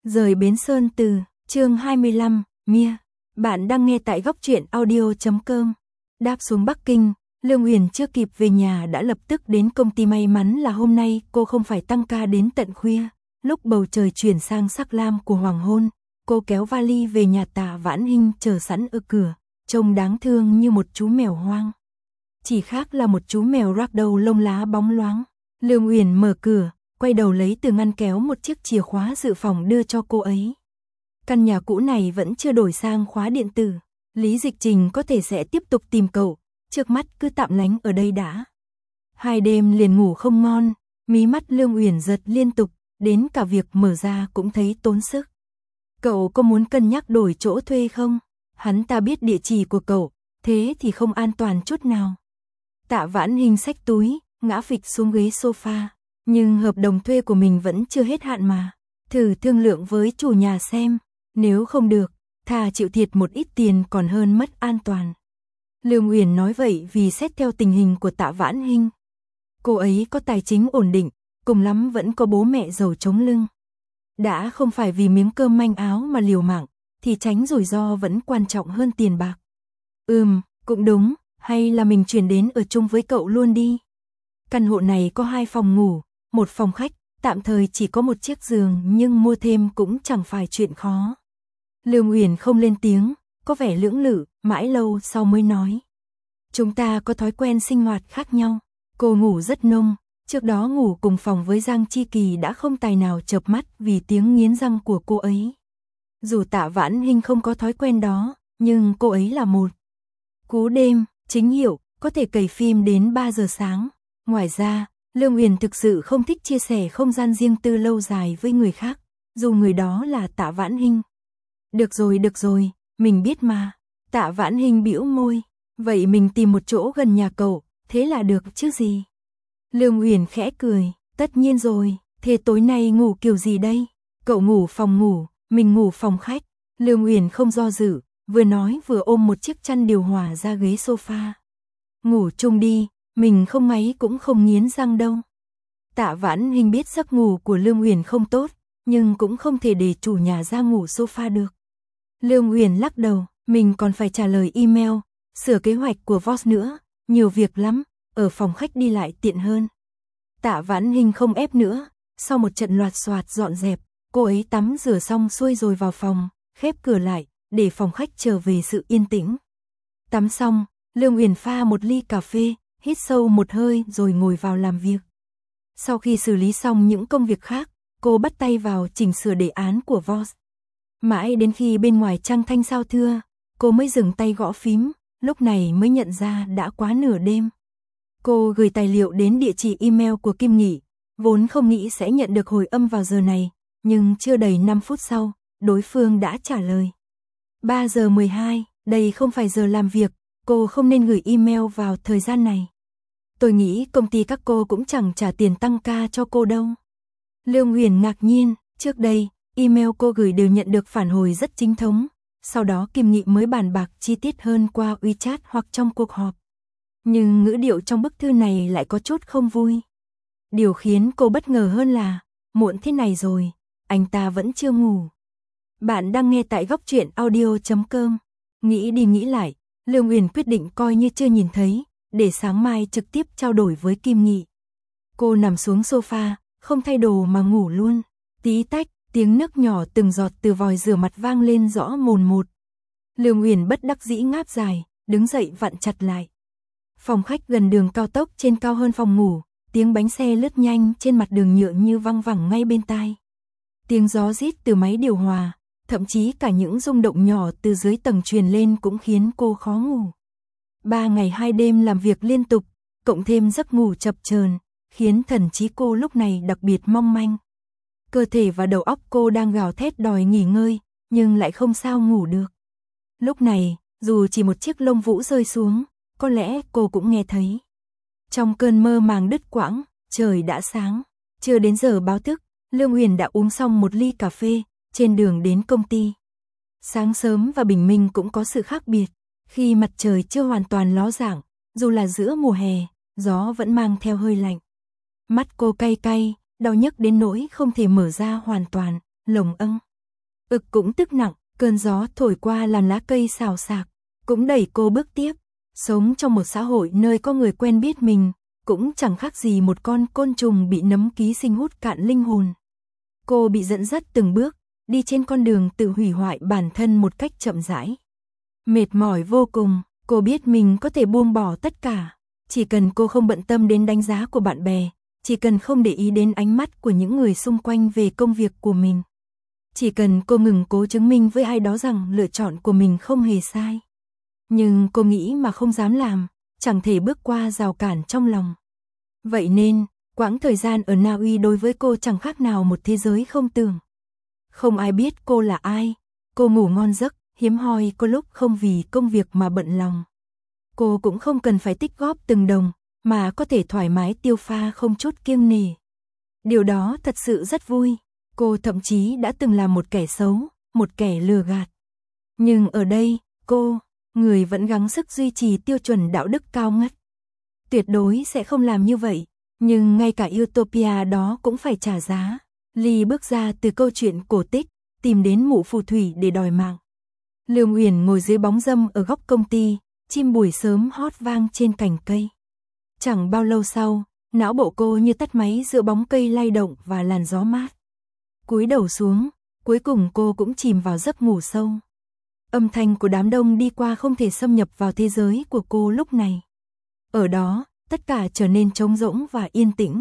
Rời Bến Sơn Từ, chương 25, Mia. Bạn đang nghe tại góc truyện audio.com. Đáp xuống Bắc Kinh, Lương Uyển chưa kịp về nhà đã lập tức đến công ty. May mắn là hôm nay cô không phải tăng ca đến tận khuya. Lúc bầu trời chuyển sang sắc lam của hoàng hôn, cô kéo vali về nhà Tạ Vãn Hinh chờ sẵn ở cửa, trông đáng thương như một chú mèo hoang. Chỉ khác là một chú mèo ragdoll lông lá bóng loáng. Lương Uyển mở cửa, quay đầu lấy từ ngăn kéo một chiếc chìa khóa dự phòng đưa cho cô ấy. Căn nhà cũ này vẫn chưa đổi sang khóa điện tử. Lý Dịch Trình có thể sẽ tiếp tục tìm cậu, trước mắt cứ tạm lánh ở đây đã. 2 đêm liền ngủ không ngon, mí mắt Lương Uyển giật liên tục, đến cả việc mở ra cũng thấy tốn sức. Cậu có muốn cân nhắc đổi chỗ thuê không? Hắn ta biết địa chỉ của cậu, thế thì không an toàn chút nào. Tạ Vãn Hinh xách túi, ngã phịch xuống ghế sofa. Nhưng hợp đồng thuê của mình vẫn chưa hết hạn mà. Thử thương lượng với chủ nhà xem. Nếu không được, thà chịu thiệt một ít tiền còn hơn mất an toàn. Lương Uyển nói vậy vì xét theo tình hình của Tạ Vãn Hinh. Cô ấy có tài chính ổn định, cùng lắm vẫn có bố mẹ giàu chống lưng. Đã không phải vì miếng cơm manh áo mà liều mạng, thì tránh rủi ro vẫn quan trọng hơn tiền bạc. Cũng đúng, hay là mình chuyển đến ở chung với cậu luôn đi. Căn hộ này có 2 phòng ngủ, 1 phòng khách, tạm thời chỉ có 1 chiếc giường nhưng mua thêm cũng chẳng phải chuyện khó. Lương Uyển không lên tiếng, có vẻ lưỡng lự, mãi lâu sau mới nói. Chúng ta có thói quen sinh hoạt khác nhau. Cô ngủ rất nông, trước đó ngủ cùng phòng với Giang Chi Kỳ đã không tài nào chợp mắt vì tiếng nghiến răng của cô ấy. Dù Tạ Vãn Hinh không có thói quen đó, nhưng cô ấy là một cú đêm, chính hiệu, có thể cày phim đến 3 giờ sáng. Ngoài ra, Lương Uyển thực sự không thích chia sẻ không gian riêng tư lâu dài với người khác, dù người đó là Tạ Vãn Hinh. Được rồi, mình biết mà. Tạ Vãn Hinh bĩu môi, vậy mình tìm một chỗ gần nhà cậu, thế là được chứ gì. Lương Uyển khẽ cười, tất nhiên rồi, thế tối nay ngủ kiểu gì đây? Cậu ngủ phòng ngủ, mình ngủ phòng khách. Lương Uyển không do dự, vừa nói vừa ôm một chiếc chăn điều hòa ra ghế sofa. Ngủ chung đi. Mình không ngáy cũng không nghiến răng đâu. Tạ Vãn Hinh biết giấc ngủ của Lương Uyển không tốt, nhưng cũng không thể để chủ nhà ra ngủ sofa được. Lương Uyển lắc đầu, mình còn phải trả lời email, sửa kế hoạch của Voss nữa, nhiều việc lắm, ở phòng khách đi lại tiện hơn. Tạ Vãn Hinh không ép nữa, sau một trận loạt soạt dọn dẹp, cô ấy tắm rửa xong xuôi rồi vào phòng, khép cửa lại, để phòng khách trở về sự yên tĩnh. Tắm xong, Lương Uyển pha một ly cà phê, hít sâu một hơi rồi ngồi vào làm việc. Sau khi xử lý xong những công việc khác, cô bắt tay vào chỉnh sửa đề án của Voss. Mãi đến khi bên ngoài trăng thanh sao thưa, cô mới dừng tay gõ phím, lúc này mới nhận ra đã quá nửa đêm. Cô gửi tài liệu đến địa chỉ email của Kim Nghị, vốn không nghĩ sẽ nhận được hồi âm vào giờ này, nhưng chưa đầy 5 phút sau, đối phương đã trả lời. 3 giờ 12, đây không phải giờ làm việc, cô không nên gửi email vào thời gian này. Tôi nghĩ công ty các cô cũng chẳng trả tiền tăng ca cho cô đâu. Lương Uyển ngạc nhiên, trước đây, email cô gửi đều nhận được phản hồi rất chính thống, sau đó Kim Nghị mới bàn bạc chi tiết hơn qua WeChat hoặc trong cuộc họp. Nhưng ngữ điệu trong bức thư này lại có chút không vui. Điều khiến cô bất ngờ hơn là, muộn thế này rồi, anh ta vẫn chưa ngủ. Bạn đang nghe tại góc truyện audio.com. Nghĩ đi nghĩ lại, Lương Uyển quyết định coi như chưa nhìn thấy, để sáng mai trực tiếp trao đổi với Kim Nghị. Cô nằm xuống sofa, không thay đồ mà ngủ luôn. Tí tách, tiếng nước nhỏ từng giọt từ vòi rửa mặt vang lên rõ mồn một. Lương Uyển bất đắc dĩ ngáp dài, đứng dậy vặn chặt lại. Phòng khách gần đường cao tốc trên cao hơn phòng ngủ, tiếng bánh xe lướt nhanh trên mặt đường nhựa như văng vẳng ngay bên tai. Tiếng gió rít từ máy điều hòa, thậm chí cả những rung động nhỏ từ dưới tầng truyền lên cũng khiến cô khó ngủ. 3 ngày 2 đêm làm việc liên tục, cộng thêm giấc ngủ chập chờn, khiến thần trí cô lúc này đặc biệt mong manh. Cơ thể và đầu óc cô đang gào thét đòi nghỉ ngơi, nhưng lại không sao ngủ được. Lúc này, dù chỉ một chiếc lông vũ rơi xuống, có lẽ cô cũng nghe thấy. Trong cơn mơ màng đứt quãng, trời đã sáng, chưa đến giờ báo thức, Lương Uyển đã uống xong một ly cà phê, trên đường đến công ty. Sáng sớm và bình minh cũng có sự khác biệt, khi mặt trời chưa hoàn toàn ló dạng, dù là giữa mùa hè, gió vẫn mang theo hơi lạnh. Mắt cô cay cay, đau nhức đến nỗi không thể mở ra hoàn toàn, lồng âng. cũng tức nặng, cơn gió thổi qua làm lá cây xào xạc, cũng đẩy cô bước tiếp. Sống trong một xã hội nơi có người quen biết mình, cũng chẳng khác gì một con côn trùng bị nấm ký sinh hút cạn linh hồn. Cô bị dẫn dắt từng bước, đi trên con đường tự hủy hoại bản thân một cách chậm rãi. Mệt mỏi vô cùng, cô biết mình có thể buông bỏ tất cả. Chỉ cần cô không bận tâm đến đánh giá của bạn bè, chỉ cần không để ý đến ánh mắt của những người xung quanh về công việc của mình. Chỉ cần cô ngừng cố chứng minh với ai đó rằng lựa chọn của mình không hề sai. Nhưng cô nghĩ mà không dám làm, chẳng thể bước qua rào cản trong lòng. Vậy nên, quãng thời gian ở Na Uy đối với cô chẳng khác nào một thế giới không tưởng. Không ai biết cô là ai, cô ngủ ngon giấc, hiếm hoi có lúc không vì công việc mà bận lòng. Cô cũng không cần phải tích góp từng đồng, mà có thể thoải mái tiêu pha không chút kiêng nể. Điều đó thật sự rất vui, cô thậm chí đã từng là một kẻ xấu, một kẻ lừa gạt. Nhưng ở đây, cô, người vẫn gắng sức duy trì tiêu chuẩn đạo đức cao ngất. Tuyệt đối sẽ không làm như vậy, nhưng ngay cả utopia đó cũng phải trả giá. Ly bước ra từ câu chuyện cổ tích, tìm đến mụ phù thủy để đòi mạng. Lương Uyển ngồi dưới bóng râm ở góc công ty, chim buổi sớm hót vang trên cành cây. Chẳng bao lâu sau, não bộ cô như tắt máy giữa bóng cây lay động và làn gió mát. Cúi đầu xuống, cuối cùng cô cũng chìm vào giấc ngủ sâu. Âm thanh của đám đông đi qua không thể xâm nhập vào thế giới của cô lúc này. Ở đó, tất cả trở nên trống rỗng và yên tĩnh.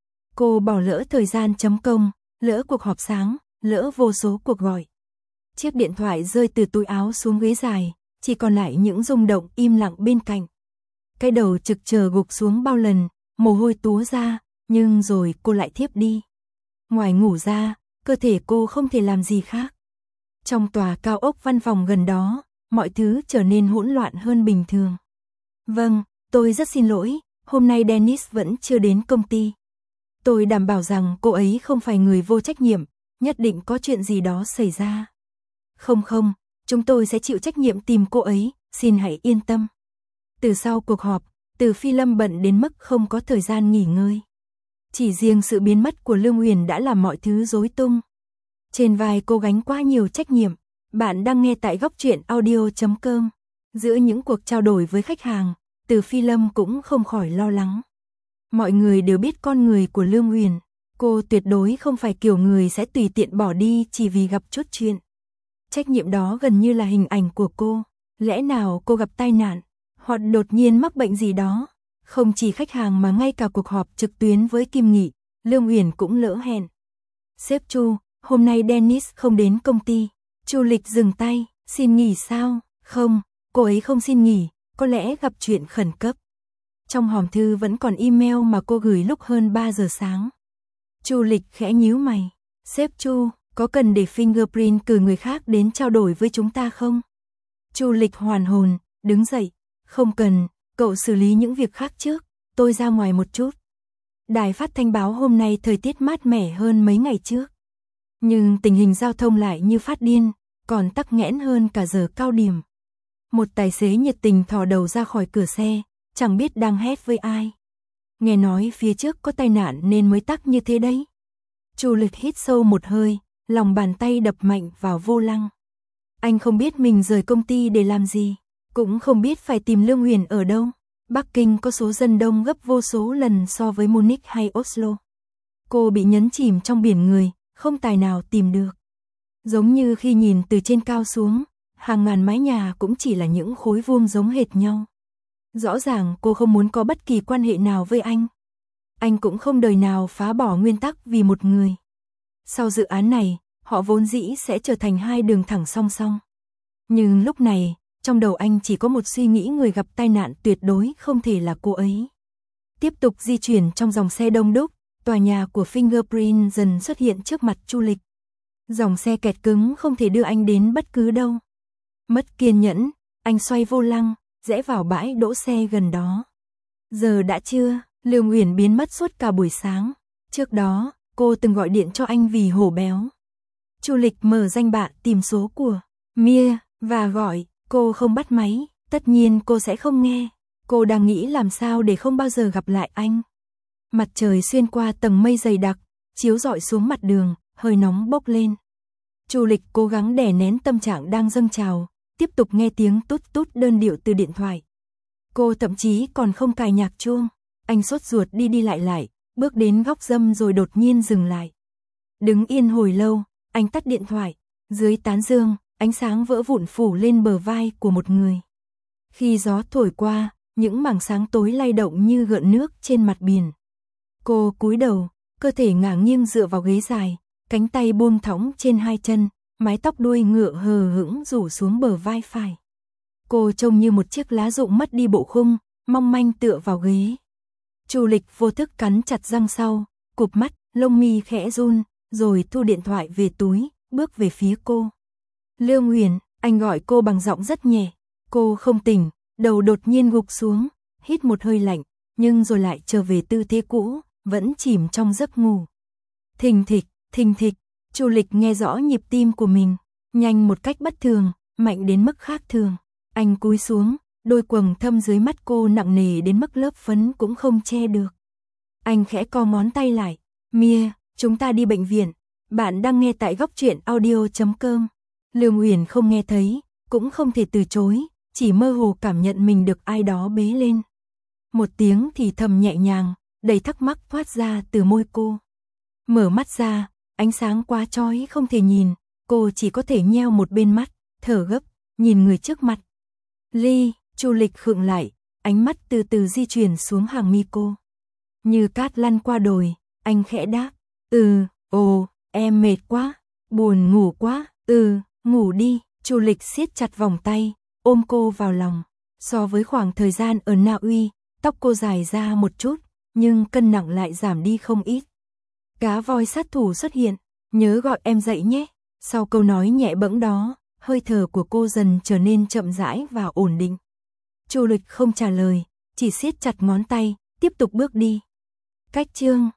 Cô bỏ lỡ thời gian chấm công, lỡ cuộc họp sáng, lỡ vô số cuộc gọi. Chiếc điện thoại rơi từ túi áo xuống ghế dài, chỉ còn lại những rung động im lặng bên cạnh. Cái đầu trực chờ gục xuống bao lần, mồ hôi túa ra, nhưng rồi cô lại thiếp đi. Ngoài ngủ ra, cơ thể cô không thể làm gì khác. Trong tòa cao ốc văn phòng gần đó, mọi thứ trở nên hỗn loạn hơn bình thường. Vâng, tôi rất xin lỗi, hôm nay Dennis vẫn chưa đến công ty. Tôi đảm bảo rằng cô ấy không phải người vô trách nhiệm, nhất định có chuyện gì đó xảy ra. Không, chúng tôi sẽ chịu trách nhiệm tìm cô ấy, xin hãy yên tâm. Từ sau cuộc họp, Từ Phi Lâm bận đến mức không có thời gian nghỉ ngơi. Chỉ riêng sự biến mất của Lương Uyển đã làm mọi thứ rối tung. Trên vai cô gánh quá nhiều trách nhiệm. Bạn đang nghe tại góc truyện audio.com. Giữa những cuộc trao đổi với khách hàng, Từ Phi Lâm cũng không khỏi lo lắng. Mọi người đều biết con người của Lương Uyển. Cô tuyệt đối không phải kiểu người sẽ tùy tiện bỏ đi chỉ vì gặp chút chuyện. Trách nhiệm đó gần như là hình ảnh của cô. Lẽ nào cô gặp tai nạn, hoặc đột nhiên mắc bệnh gì đó? Không chỉ khách hàng mà ngay cả cuộc họp trực tuyến với Kim Nghị, Lương Uyển cũng lỡ hẹn. Sếp Chu, hôm nay Dennis không đến công ty. Chu Lịch dừng tay, xin nghỉ sao? Không, cô ấy không xin nghỉ, có lẽ gặp chuyện khẩn cấp. Trong hòm thư vẫn còn email mà cô gửi lúc hơn 3 giờ sáng. Chu Lịch khẽ nhíu mày. Sếp Chu, có cần để Fingerprint cử người khác đến trao đổi với chúng ta không? Chu Lịch hoàn hồn, đứng dậy. Không cần, cậu xử lý những việc khác trước, tôi ra ngoài một chút. Đài phát thanh báo hôm nay thời tiết mát mẻ hơn mấy ngày trước. Nhưng tình hình giao thông lại như phát điên, còn tắc nghẽn hơn cả giờ cao điểm. Một tài xế nhiệt tình thò đầu ra khỏi cửa xe, chẳng biết đang hét với ai. Nghe nói phía trước có tai nạn nên mới tắc như thế đấy. Chu Lịch hít sâu một hơi, lòng bàn tay đập mạnh vào vô lăng. Anh không biết mình rời công ty để làm gì, cũng không biết phải tìm Lương Uyển ở đâu. Bắc Kinh có số dân đông gấp vô số lần so với Munich hay Oslo. Cô bị nhấn chìm trong biển người, không tài nào tìm được. Giống như khi nhìn từ trên cao xuống, hàng ngàn mái nhà cũng chỉ là những khối vuông giống hệt nhau. Rõ ràng cô không muốn có bất kỳ quan hệ nào với anh. Anh cũng không đời nào phá bỏ nguyên tắc vì một người. Sau dự án này, họ vốn dĩ sẽ trở thành hai đường thẳng song song. Nhưng lúc này, trong đầu anh chỉ có một suy nghĩ người gặp tai nạn tuyệt đối không thể là cô ấy. Tiếp tục di chuyển trong dòng xe đông đúc, tòa nhà của Fingerprint dần xuất hiện trước mặt Chu Lịch. Dòng xe kẹt cứng không thể đưa anh đến bất cứ đâu. Mất kiên nhẫn, anh xoay vô lăng, rẽ vào bãi đỗ xe gần đó. Giờ đã trưa, Lương Uyển biến mất suốt cả buổi sáng. Trước đó, cô từng gọi điện cho anh vì hổ béo. Chu Lịch mở danh bạ tìm số của Mia và gọi, cô không bắt máy, tất nhiên cô sẽ không nghe. Cô đang nghĩ làm sao để không bao giờ gặp lại anh. Mặt trời xuyên qua tầng mây dày đặc, chiếu rọi xuống mặt đường, hơi nóng bốc lên. Chu Lịch cố gắng đè nén tâm trạng đang dâng trào, tiếp tục nghe tiếng tút tút đơn điệu từ điện thoại. Cô thậm chí còn không cài nhạc chuông. Anh sốt ruột đi đi lại, bước đến góc râm rồi đột nhiên dừng lại. Đứng yên hồi lâu, anh tắt điện thoại. Dưới tán dương, ánh sáng vỡ vụn phủ lên bờ vai của một người. Khi gió thổi qua, những mảng sáng tối lay động như gợn nước trên mặt biển. Cô cúi đầu, cơ thể ngả nghiêng dựa vào ghế dài, cánh tay buông thõng trên hai chân, mái tóc đuôi ngựa hờ hững rủ xuống bờ vai phải. Cô trông như một chiếc lá rụng mất đi bộ khung, mong manh tựa vào ghế. Chu Lịch vô thức cắn chặt răng sau, cụp mắt, lông mi khẽ run, rồi thu điện thoại về túi, bước về phía cô. Lương Huyền, anh gọi cô bằng giọng rất nhẹ. Cô không tỉnh, đầu đột nhiên gục xuống, hít một hơi lạnh, nhưng rồi lại trở về tư thế cũ, vẫn chìm trong giấc ngủ. Thình thịch, Chu Lịch nghe rõ nhịp tim của mình, nhanh một cách bất thường, mạnh đến mức khác thường. Anh cúi xuống, đôi quầng thâm dưới mắt cô nặng nề đến mức lớp phấn cũng không che được. Anh khẽ co ngón tay lại. Mia, chúng ta đi bệnh viện. Bạn đang nghe tại góc truyện audio.com. Lương Uyển không nghe thấy, cũng không thể từ chối, chỉ mơ hồ cảm nhận mình được ai đó bế lên. Một tiếng thì thầm nhẹ nhàng, đầy thắc mắc thoát ra từ môi cô. Mở mắt ra, ánh sáng quá chói không thể nhìn, cô chỉ có thể nheo một bên mắt, thở gấp, nhìn người trước mặt. Ly, Chu Lịch khựng lại, ánh mắt từ từ di chuyển xuống hàng mi cô. Như cát lăn qua đồi, anh khẽ đáp. Em mệt quá, buồn ngủ quá, ngủ đi. Chu Lịch siết chặt vòng tay, ôm cô vào lòng. So với khoảng thời gian ở Na Uy, tóc cô dài ra một chút, nhưng cân nặng lại giảm đi không ít. Cá voi sát thủ xuất hiện, nhớ gọi em dậy nhé. Sau câu nói nhẹ bẫng đó, hơi thở của cô dần trở nên chậm rãi và ổn định. Chu Lịch không trả lời, chỉ siết chặt ngón tay, tiếp tục bước đi. Cách chương